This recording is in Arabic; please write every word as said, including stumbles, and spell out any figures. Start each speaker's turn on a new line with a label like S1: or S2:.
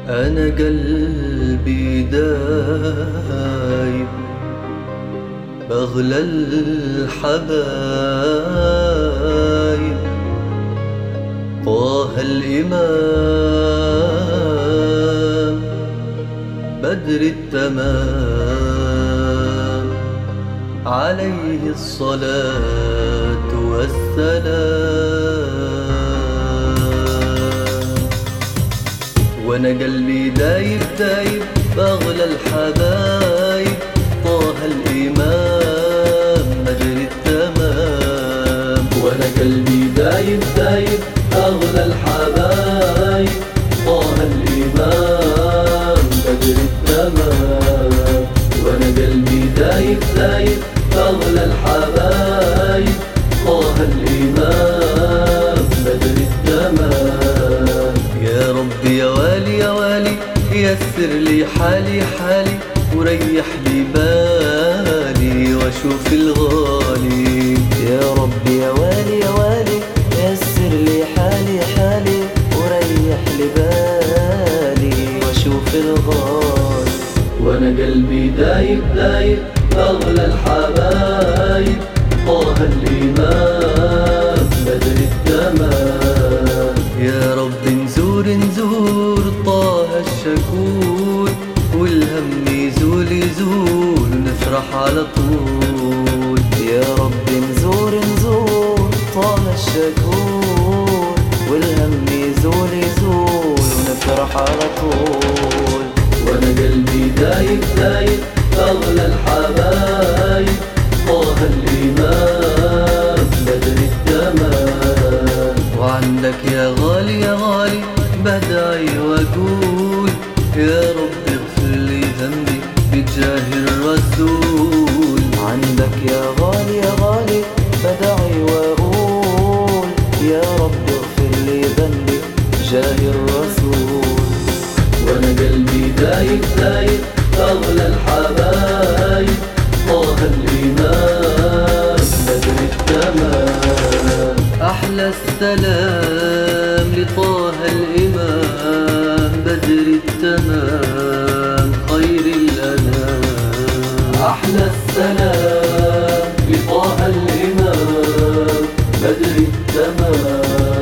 S1: أنا قلبي دايب بأغلى الحبايب طه الإمام بدر التمام عليه الصلاة والسلام. وانا قلبي دايب دايب بأغلى الحبايب طه الإمام بدر التمام. وانا قلبي دايب دايب بأغلى الحبايب طه الإمام بدر التمام. وانا قلبي دايب دايب بأغلى الحبايب طه الإمام بدر التمام. يا ربي يا والي يا والي يسر لي حالي حالي وريح لي بالي واشوف الغالي.
S2: يا ربي يا والي يا والي يسر لي حالي حالي وريح لي بالي واشوف الغالي.
S1: وانا قلبي دايب دايب بأغلى الحبايب طه الإمام بدر التمام. يا رب نزور نزور طه الشكور والهم يزول يزول ونفرح على طول.
S2: يا رب نزور نزور طه الشكور والهم يزول يزول ونفرح على طول.
S1: وانا قلبي دايب دايب بأغلى الحبايب طه الإمام بدر التمام. وعندك يا غالي يا غالي بدعي واقول يا رب اغفر لي ذنبي بجاه الرسول.
S2: عندك يا غالي يا غالي بدعي واقول يا رب اغفر لي ذنبي بجاه الرسول.
S1: وانا قلبي دايب دايب بأغلى الحبايب طه الإمام بدر التمام. أحلى السلام لطه الإمام بدر التمام خير الأنام. أحلى السلام لطه الإمام بدر التمام